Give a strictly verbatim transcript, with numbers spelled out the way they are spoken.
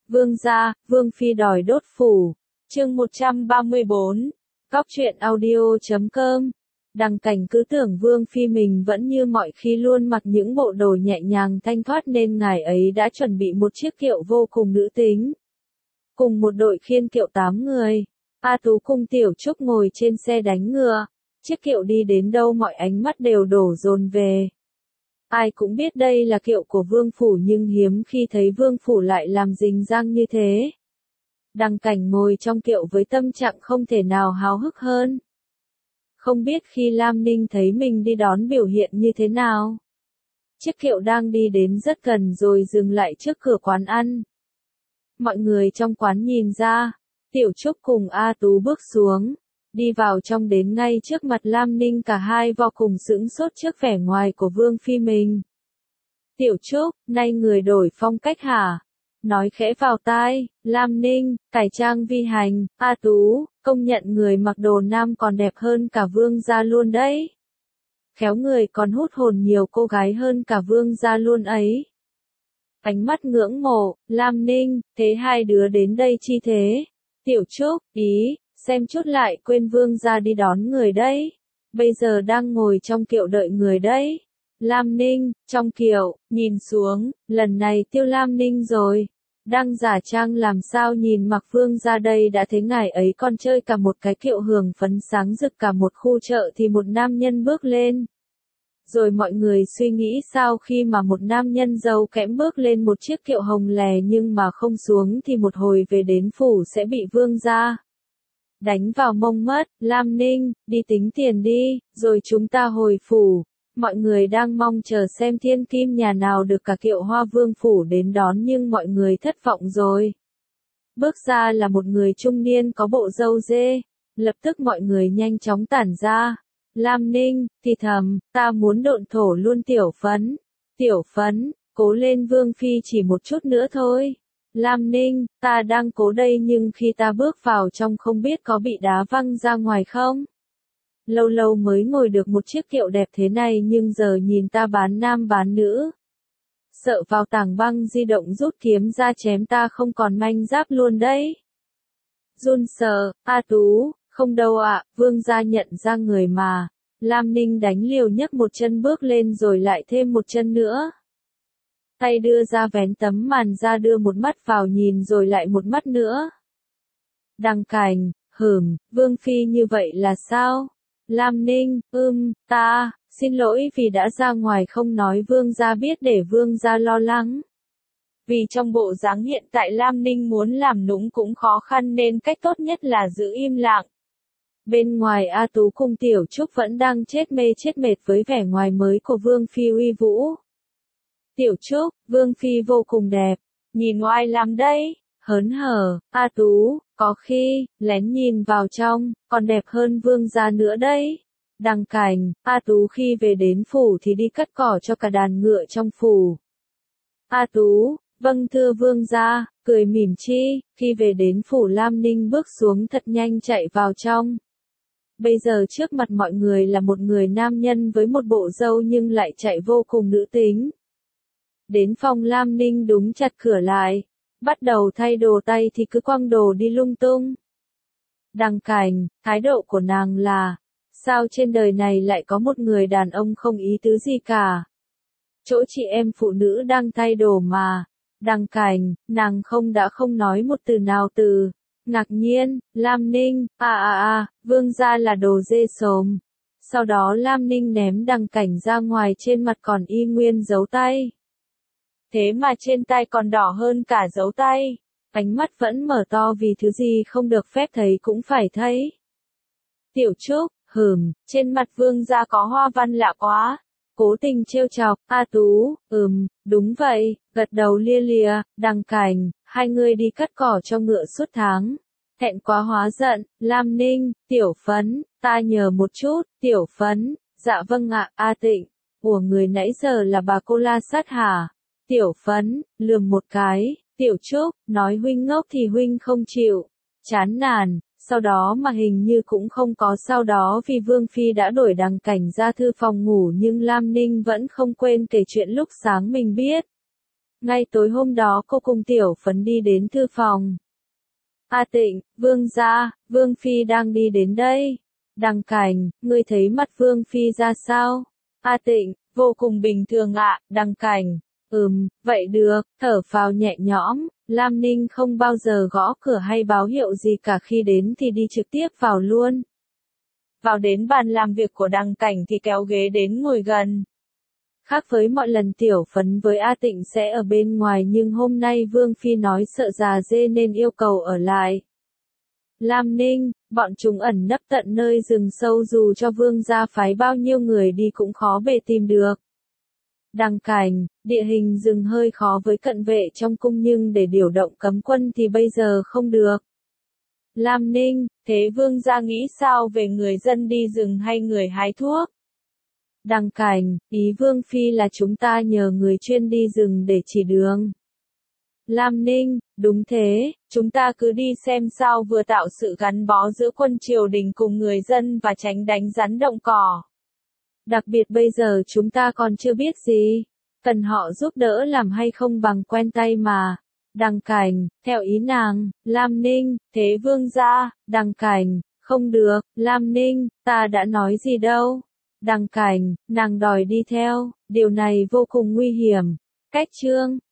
Vương gia, Vương phi đòi đốt phủ. Chương một trăm ba mươi bốn. Cóc truyện audio chấm com. Đằng Cảnh cứ tưởng Vương phi mình vẫn như mọi khi luôn mặc những bộ đồ nhẹ nhàng thanh thoát nên ngài ấy đã chuẩn bị một chiếc kiệu vô cùng nữ tính. Cùng một đội khiên kiệu tám người, A Tú cùng Tiểu Trúc ngồi trên xe đánh ngựa. Chiếc kiệu đi đến đâu mọi ánh mắt đều đổ dồn về. Ai cũng biết đây là kiệu của Vương phủ nhưng hiếm khi thấy Vương phủ lại làm rình rang như thế. Đằng Cảnh ngồi trong kiệu với tâm trạng không thể nào háo hức hơn. Không biết khi Lam Ninh thấy mình đi đón biểu hiện như thế nào. Chiếc kiệu đang đi đến rất gần rồi dừng lại trước cửa quán ăn. Mọi người trong quán nhìn ra, Tiểu Trúc cùng A Tú bước xuống, đi vào trong đến ngay trước mặt Lam Ninh, cả hai vô cùng sững sốt trước vẻ ngoài của Vương phi mình. Tiểu Trúc, nay người đổi phong cách hả? Nói khẽ vào tai, Lam Ninh, cải trang vi hành, A Tú, công nhận người mặc đồ nam còn đẹp hơn cả Vương gia luôn đấy. Khéo người còn hút hồn nhiều cô gái hơn cả Vương gia luôn ấy. Ánh mắt ngưỡng mộ, Lam Ninh, thế hai đứa đến đây chi thế? Tiểu Trúc, ý, xem chút lại quên Vương gia đi đón người đấy. Bây giờ đang ngồi trong kiệu đợi người đấy. Lam Ninh, trong kiệu, nhìn xuống, lần này tiêu Lam Ninh rồi. Đang giả trang làm sao nhìn mặc Vương ra đây đã thấy ngài ấy còn chơi cả một cái kiệu hưởng phấn sáng rực cả một khu chợ thì một nam nhân bước lên. Rồi mọi người suy nghĩ sao khi mà một nam nhân giàu kẽm bước lên một chiếc kiệu hồng lè nhưng mà không xuống thì một hồi về đến phủ sẽ bị Vương ra đánh vào mông mất. Lam Ninh, đi tính tiền đi, rồi chúng ta hồi phủ. Mọi người đang mong chờ xem thiên kim nhà nào được cả kiệu hoa Vương phủ đến đón nhưng mọi người thất vọng rồi. Bước ra là một người trung niên có bộ râu dê. Lập tức mọi người nhanh chóng tản ra. Lam Ninh, thì thầm, ta muốn độn thổ luôn Tiểu Phấn. Tiểu Phấn, cố lên Vương phi chỉ một chút nữa thôi. Lam Ninh, ta đang cố đây nhưng khi ta bước vào trong không biết có bị đá văng ra ngoài không? Lâu lâu mới ngồi được một chiếc kiệu đẹp thế này nhưng giờ nhìn ta bán nam bán nữ. Sợ vào tảng băng di động rút kiếm ra chém ta không còn manh giáp luôn đấy. Run sợ, A Tú, không đâu ạ, Vương gia nhận ra người mà. Lam Ninh đánh liều nhấc một chân bước lên rồi lại thêm một chân nữa. Tay đưa ra vén tấm màn ra đưa một mắt vào nhìn rồi lại một mắt nữa. Đằng Cảnh, hửm, Vương phi như vậy là sao? Lam Ninh, ưm, ta, xin lỗi vì đã ra ngoài không nói Vương gia biết để Vương gia lo lắng. Vì trong bộ dáng hiện tại Lam Ninh muốn làm nũng cũng khó khăn nên cách tốt nhất là giữ im lặng. Bên ngoài A Tú cùng Tiểu Trúc vẫn đang chết mê chết mệt với vẻ ngoài mới của Vương phi uy vũ. Tiểu Trúc, Vương phi vô cùng đẹp, nhìn ngoài làm đây, hớn hở, A Tú, có khi, lén nhìn vào trong, còn đẹp hơn Vương gia nữa đấy. Đằng Cảnh, A Tú khi về đến phủ thì đi cắt cỏ cho cả đàn ngựa trong phủ. A Tú, vâng thưa Vương gia, cười mỉm chi, khi về đến phủ Lam Ninh bước xuống thật nhanh chạy vào trong. Bây giờ trước mặt mọi người là một người nam nhân với một bộ râu nhưng lại chạy vô cùng nữ tính. Đến phòng Lam Ninh đúng chặt cửa lại. Bắt đầu thay đồ tay thì cứ quăng đồ đi lung tung. Đằng Cảnh, thái độ của nàng là, sao trên đời này lại có một người đàn ông không ý tứ gì cả. Chỗ chị em phụ nữ đang thay đồ mà. Đằng Cảnh, nàng không đã không nói một từ nào từ. Ngạc nhiên, Lam Ninh, à à à, Vương gia là đồ dê sồm. Sau đó Lam Ninh ném Đằng Cảnh ra ngoài, trên mặt còn y nguyên dấu tay. Thế mà trên tay còn đỏ hơn cả dấu tay. Ánh mắt vẫn mở to vì thứ gì không được phép thấy cũng phải thấy. Tiểu Trúc, hửm, trên mặt Vương gia có hoa văn lạ quá. Cố tình trêu chọc, A Tú, ừm, đúng vậy, gật đầu lia lịa. Đằng Cảnh, hai người đi cắt cỏ cho ngựa suốt tháng. Thẹn quá hóa giận, Lam Ninh, Tiểu Phấn, ta nhờ một chút, Tiểu Phấn, dạ vâng ạ, A Tịnh, của người nãy giờ là bà cô La Sát hả? Tiểu Phấn, lườm một cái, Tiểu Trúc, nói huynh ngốc thì huynh không chịu, chán nản, sau đó mà hình như cũng không có sau đó vì Vương phi đã đổi Đằng Cảnh ra thư phòng ngủ nhưng Lam Ninh vẫn không quên kể chuyện lúc sáng mình biết. Ngay tối hôm đó cô cùng Tiểu Phấn đi đến thư phòng. A Tịnh, Vương gia, Vương Phi đang đi đến đây. Đằng Cảnh, ngươi thấy mặt Vương Phi ra sao? A Tịnh, vô cùng bình thường ạ, Đằng Cảnh. Ừm, vậy được, thở phào nhẹ nhõm, Lam Ninh không bao giờ gõ cửa hay báo hiệu gì cả, khi đến thì đi trực tiếp vào luôn. Vào đến bàn làm việc của Đằng Cảnh thì kéo ghế đến ngồi gần. Khác với mọi lần Tiểu Phấn với A Tịnh sẽ ở bên ngoài, nhưng hôm nay Vương Phi nói sợ già dê nên yêu cầu ở lại. Lam Ninh, bọn chúng ẩn nấp tận nơi rừng sâu, dù cho Vương gia phái bao nhiêu người đi cũng khó bề tìm được. Đằng Cảnh, địa hình rừng hơi khó với cận vệ trong cung, nhưng để điều động cấm quân thì bây giờ không được. Lam Ninh, thế Vương gia nghĩ sao về người dân đi rừng hay người hái thuốc? Đằng Cảnh, ý Vương Phi là chúng ta nhờ người chuyên đi rừng để chỉ đường. Lam Ninh, đúng thế, chúng ta cứ đi xem sao, vừa tạo sự gắn bó giữa quân triều đình cùng người dân và tránh đánh rắn động cỏ. Đặc biệt bây giờ chúng ta còn chưa biết gì, cần họ giúp đỡ làm hay không bằng quen tay mà. Đằng Cảnh, theo ý nàng. Lam Ninh, thế Vương gia. Đằng Cảnh, không được, Lam Ninh, ta đã nói gì đâu. Đằng Cảnh, nàng đòi đi theo, điều này vô cùng nguy hiểm. Cách chương